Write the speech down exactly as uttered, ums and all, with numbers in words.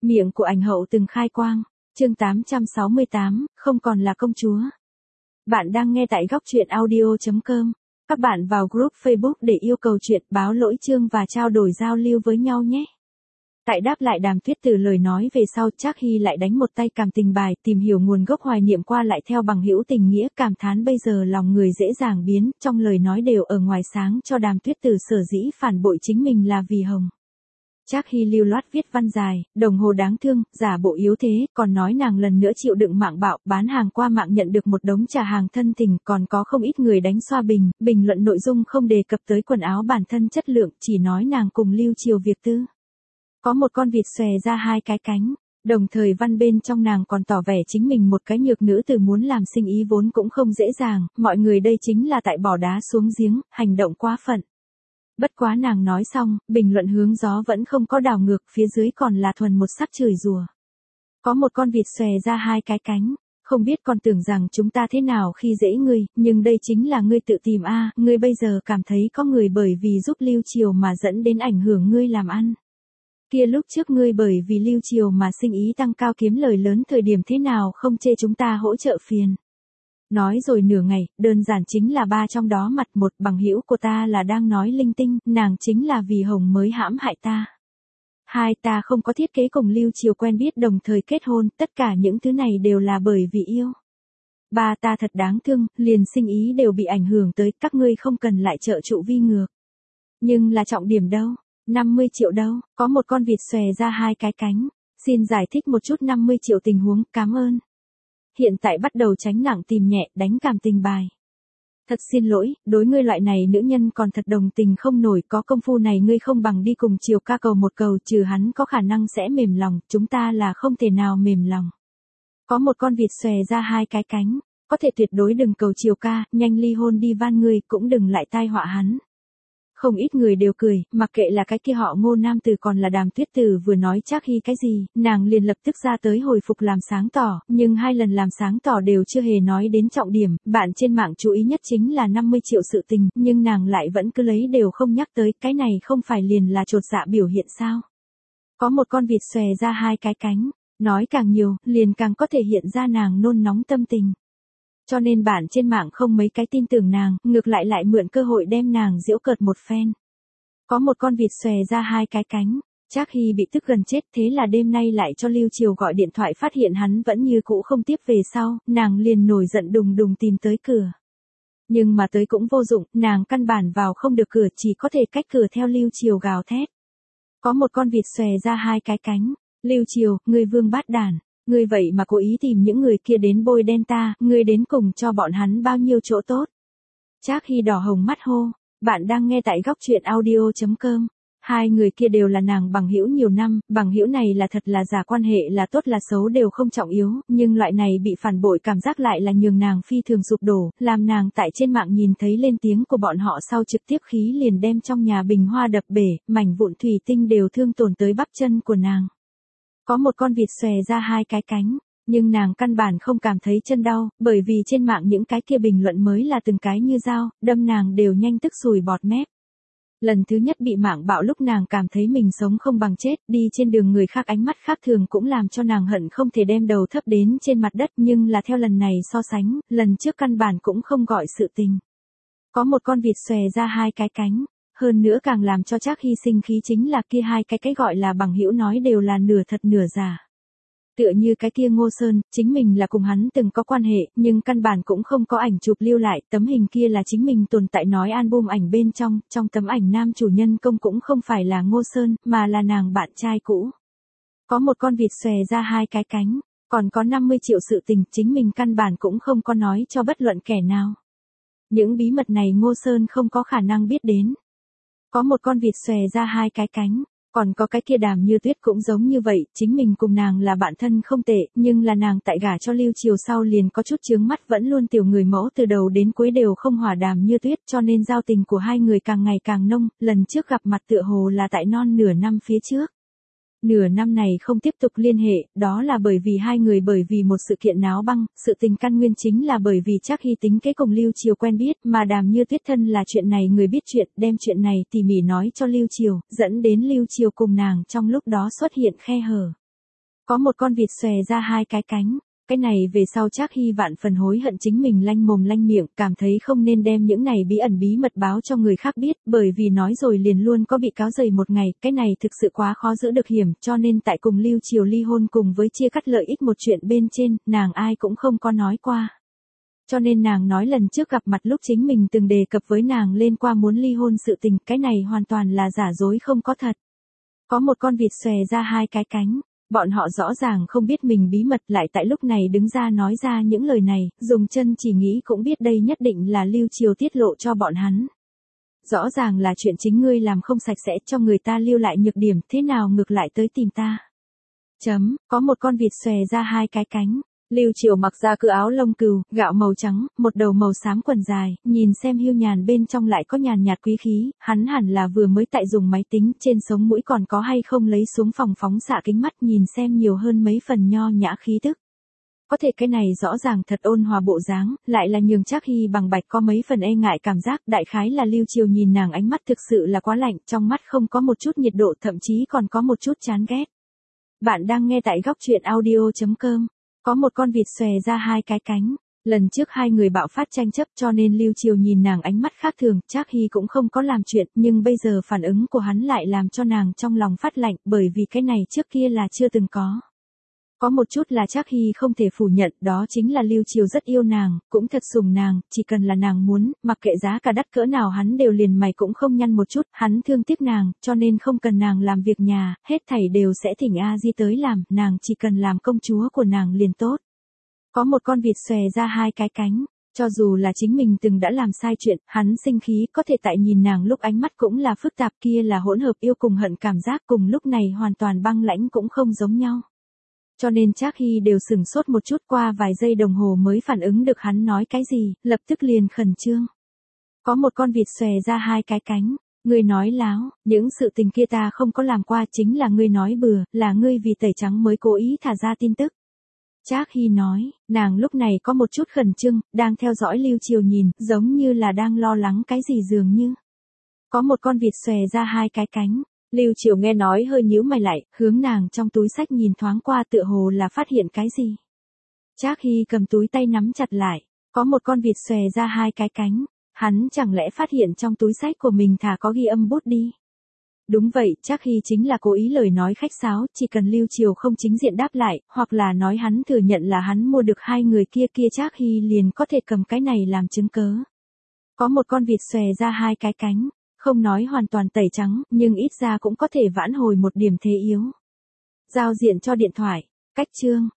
Miệng của ảnh hậu từng khai quang. Chương tám trăm sáu mươi tám, không còn là công chúa. Bạn đang nghe tại góc truyện audio chấm com. Các bạn vào group Facebook để yêu cầu chuyện, báo lỗi chương và trao đổi giao lưu với nhau nhé. Tại đáp lại Đàm Tuyết Từ lời nói về sau, Trác Hy lại đánh một tay cảm tình bài, tìm hiểu nguồn gốc hoài niệm qua lại theo bằng hữu tình nghĩa, cảm thán bây giờ lòng người dễ dàng biến, trong lời nói đều ở ngoài sáng cho Đàm Tuyết Từ sở dĩ phản bội chính mình là vì Hồng. Trác Hy lưu loát viết văn dài, đồng hồ đáng thương, giả bộ yếu thế, còn nói nàng lần nữa chịu đựng mạng bạo, bán hàng qua mạng nhận được một đống trà hàng thân tình, còn có không ít người đánh xoa bình, bình luận nội dung không đề cập tới quần áo bản thân chất lượng, chỉ nói nàng cùng Lưu Triều việc tư. Có một con vịt xòe ra hai cái cánh, đồng thời văn bên trong nàng còn tỏ vẻ chính mình một cái nhược nữ từ muốn làm sinh ý vốn cũng không dễ dàng, mọi người đây chính là tại bỏ đá xuống giếng, hành động quá phận. Bất quá nàng nói xong, bình luận hướng gió vẫn không có đảo ngược, phía dưới còn là thuần một sắc chửi rủa. Có một con vịt xòe ra hai cái cánh, không biết còn tưởng rằng chúng ta thế nào khi dễ ngươi, nhưng đây chính là ngươi tự tìm a, ngươi bây giờ cảm thấy có người bởi vì giúp Lưu Triều mà dẫn đến ảnh hưởng ngươi làm ăn. Kia lúc trước ngươi bởi vì Lưu Triều mà sinh ý tăng cao kiếm lời lớn thời điểm thế nào không chê chúng ta hỗ trợ phiền. Nói rồi nửa ngày, đơn giản chính là ba trong đó mặt một bằng hữu của ta là đang nói linh tinh, nàng chính là vì Hồng mới hãm hại ta. Hai ta không có thiết kế cùng Lưu Triều quen biết đồng thời kết hôn, tất cả những thứ này đều là bởi vì yêu. Ba ta thật đáng thương, liền sinh ý đều bị ảnh hưởng tới, các ngươi không cần lại trợ trụ vi ngược. Nhưng là trọng điểm đâu? năm mươi triệu đâu? Có một con vịt xòe ra hai cái cánh. Xin giải thích một chút năm mươi triệu tình huống, cảm ơn. Hiện tại bắt đầu tránh nặng tìm nhẹ, đánh cảm tình bài. Thật xin lỗi, đối ngươi loại này nữ nhân còn thật đồng tình không nổi, có công phu này ngươi không bằng đi cùng Triều ca cầu một cầu, trừ hắn có khả năng sẽ mềm lòng, chúng ta là không thể nào mềm lòng. Có một con vịt xòe ra hai cái cánh, có thể tuyệt đối đừng cầu Triều ca, nhanh ly hôn đi van ngươi, cũng đừng lại tai họa hắn. Không ít người đều cười, mặc kệ là cái kia họ Ngô nam tử còn là Đàm Tuyết Từ vừa nói Trác Hy cái gì, nàng liền lập tức ra tới hồi phục làm sáng tỏ, nhưng hai lần làm sáng tỏ đều chưa hề nói đến trọng điểm, bạn trên mạng chú ý nhất chính là năm mươi triệu sự tình, nhưng nàng lại vẫn cứ lấy đều không nhắc tới, cái này không phải liền là chột dạ biểu hiện sao. Có một con vịt xòe ra hai cái cánh, nói càng nhiều, liền càng có thể hiện ra nàng nôn nóng tâm tình. Cho nên bạn trên mạng không mấy cái tin tưởng nàng, ngược lại lại mượn cơ hội đem nàng giễu cợt một phen. Có một con vịt xòe ra hai cái cánh, Trác Hy bị tức gần chết, thế là đêm nay lại cho Lưu Triều gọi điện thoại phát hiện hắn vẫn như cũ không tiếp về sau, nàng liền nổi giận đùng đùng tìm tới cửa. Nhưng mà tới cũng vô dụng, nàng căn bản vào không được cửa, chỉ có thể cách cửa theo Lưu Triều gào thét. Có một con vịt xòe ra hai cái cánh, Lưu Triều, ngươi vương bát đản. Ngươi vậy mà cố ý tìm những người kia đến bôi đen ta, ngươi đến cùng cho bọn hắn bao nhiêu chỗ tốt. Trác Hy đỏ hồng mắt hô, bạn đang nghe tại góc truyện audio chấm com. Hai người kia đều là nàng bằng hữu nhiều năm, bằng hữu này là thật là giả, quan hệ là tốt là xấu đều không trọng yếu, nhưng loại này bị phản bội cảm giác lại là nhường nàng phi thường sụp đổ, làm nàng tại trên mạng nhìn thấy lên tiếng của bọn họ sau trực tiếp khí liền đem trong nhà bình hoa đập bể, mảnh vụn thủy tinh đều thương tổn tới bắp chân của nàng. Có một con vịt xòe ra hai cái cánh, nhưng nàng căn bản không cảm thấy chân đau, bởi vì trên mạng những cái kia bình luận mới là từng cái như dao, đâm nàng đều nhanh tức sùi bọt mép. Lần thứ nhất bị mạng bạo lúc nàng cảm thấy mình sống không bằng chết, đi trên đường người khác ánh mắt khác thường cũng làm cho nàng hận không thể đem đầu thấp đến trên mặt đất, nhưng là theo lần này so sánh, lần trước căn bản cũng không gọi sự tình. Có một con vịt xòe ra hai cái cánh. Hơn nữa càng làm cho Trác Hy sinh khí chính là kia hai cái cái gọi là bằng hữu nói đều là nửa thật nửa giả. Tựa như cái kia Ngô Sơn, chính mình là cùng hắn từng có quan hệ, nhưng căn bản cũng không có ảnh chụp lưu lại, tấm hình kia là chính mình tồn tại nói album ảnh bên trong, trong tấm ảnh nam chủ nhân công cũng không phải là Ngô Sơn, mà là nàng bạn trai cũ. Có một con vịt xòe ra hai cái cánh, còn có năm mươi triệu sự tình, chính mình căn bản cũng không có nói cho bất luận kẻ nào. Những bí mật này Ngô Sơn không có khả năng biết đến. Có một con vịt xòe ra hai cái cánh, còn có cái kia Đàm Như Tuyết cũng giống như vậy, chính mình cùng nàng là bạn thân không tệ, nhưng là nàng tại gả cho Lưu Triều sau liền có chút chướng mắt, vẫn luôn tiểu người mẫu từ đầu đến cuối đều không hòa Đàm Như Tuyết, cho nên giao tình của hai người càng ngày càng nông, lần trước gặp mặt tựa hồ là tại non nửa năm phía trước. Nửa năm này không tiếp tục liên hệ, đó là bởi vì hai người bởi vì một sự kiện náo băng, sự tình căn nguyên chính là bởi vì Trác Hy tính kế cùng Lưu Triều quen biết, mà Đàm Như Tuyết thân là chuyện này người biết chuyện, đem chuyện này tỉ mỉ nói cho Lưu Triều, dẫn đến Lưu Triều cùng nàng trong lúc đó xuất hiện khe hở. Có một con vịt xòe ra hai cái cánh. Cái này về sau Trác Hy vạn phần hối hận chính mình lanh mồm lanh miệng, cảm thấy không nên đem những này bí ẩn bí mật báo cho người khác biết, bởi vì nói rồi liền luôn có bị cáo dày một ngày, cái này thực sự quá khó giữ được hiểm, cho nên tại cùng Lưu Triều ly hôn cùng với chia cắt lợi ích một chuyện bên trên, nàng ai cũng không có nói qua. Cho nên nàng nói lần trước gặp mặt lúc chính mình từng đề cập với nàng lên qua muốn ly hôn sự tình, cái này hoàn toàn là giả dối không có thật. Có một con vịt xòe ra hai cái cánh. Bọn họ rõ ràng không biết mình bí mật lại tại lúc này đứng ra nói ra những lời này, dùng chân chỉ nghĩ cũng biết đây nhất định là Lưu Triều tiết lộ cho bọn hắn. Rõ ràng là chuyện chính ngươi làm không sạch sẽ cho người ta lưu lại nhược điểm, thế nào ngược lại tới tìm ta. Chấm, có một con vịt xòe ra hai cái cánh. Lưu Triều mặc ra cự áo lông cừu, gạo màu trắng, một đầu màu xám quần dài, nhìn xem hiu nhàn bên trong lại có nhàn nhạt quý khí, hắn hẳn là vừa mới tại dùng máy tính, trên sống mũi còn có hay không lấy xuống phòng phóng xạ kính mắt nhìn xem nhiều hơn mấy phần nho nhã khí tức. Có thể cái này rõ ràng thật ôn hòa bộ dáng, lại là nhường Trác Hy bằng bạch có mấy phần e ngại cảm giác, đại khái là Lưu Triều nhìn nàng ánh mắt thực sự là quá lạnh, trong mắt không có một chút nhiệt độ, thậm chí còn có một chút chán ghét. Bạn đang nghe tại góc truyện audio chấm com. Có một con vịt xòe ra hai cái cánh. Lần trước hai người bạo phát tranh chấp cho nên Lưu Triều nhìn nàng ánh mắt khác thường, Trác Hy cũng không có làm chuyện, nhưng bây giờ phản ứng của hắn lại làm cho nàng trong lòng phát lạnh, bởi vì cái này trước kia là chưa từng có. Có một chút là Trác Hy không thể phủ nhận, đó chính là Lưu Triều rất yêu nàng, cũng thật sủng nàng, chỉ cần là nàng muốn, mặc kệ giá cả đắt cỡ nào hắn đều liền mày cũng không nhăn một chút, hắn thương tiếc nàng, cho nên không cần nàng làm việc nhà, hết thảy đều sẽ thỉnh A Di tới làm, nàng chỉ cần làm công chúa của nàng liền tốt. Có một con vịt xòe ra hai cái cánh. Cho dù là chính mình từng đã làm sai chuyện, hắn sinh khí, có thể tại nhìn nàng lúc ánh mắt cũng là phức tạp, kia là hỗn hợp yêu cùng hận cảm giác, cùng lúc này hoàn toàn băng lãnh cũng không giống nhau. Cho nên Trác Hy đều sửng sốt một chút, qua vài giây đồng hồ mới phản ứng được hắn nói cái gì, lập tức liền khẩn trương. Có một con vịt xòe ra hai cái cánh. Ngươi nói láo, những sự tình kia ta không có làm qua, chính là ngươi nói bừa, là ngươi vì tẩy trắng mới cố ý thả ra tin tức. Trác Hy nói, nàng lúc này có một chút khẩn trương, đang theo dõi Lưu Triều nhìn, giống như là đang lo lắng cái gì dường như. Có một con vịt xòe ra hai cái cánh. Lưu Triều nghe nói hơi nhíu mày lại, hướng nàng trong túi xách nhìn thoáng qua tựa hồ là phát hiện cái gì. Trác Hy cầm túi tay nắm chặt lại, có một con vịt xòe ra hai cái cánh, hắn chẳng lẽ phát hiện trong túi xách của mình thả có ghi âm bút đi. Đúng vậy, Trác Hy chính là cố ý lời nói khách sáo, chỉ cần Lưu Triều không chính diện đáp lại, hoặc là nói hắn thừa nhận là hắn mua được hai người kia kia Trác Hy liền có thể cầm cái này làm chứng cớ. Có một con vịt xòe ra hai cái cánh. Không nói hoàn toàn tẩy trắng, nhưng ít ra cũng có thể vãn hồi một điểm thế yếu. Giao diện cho điện thoại. Cách chương.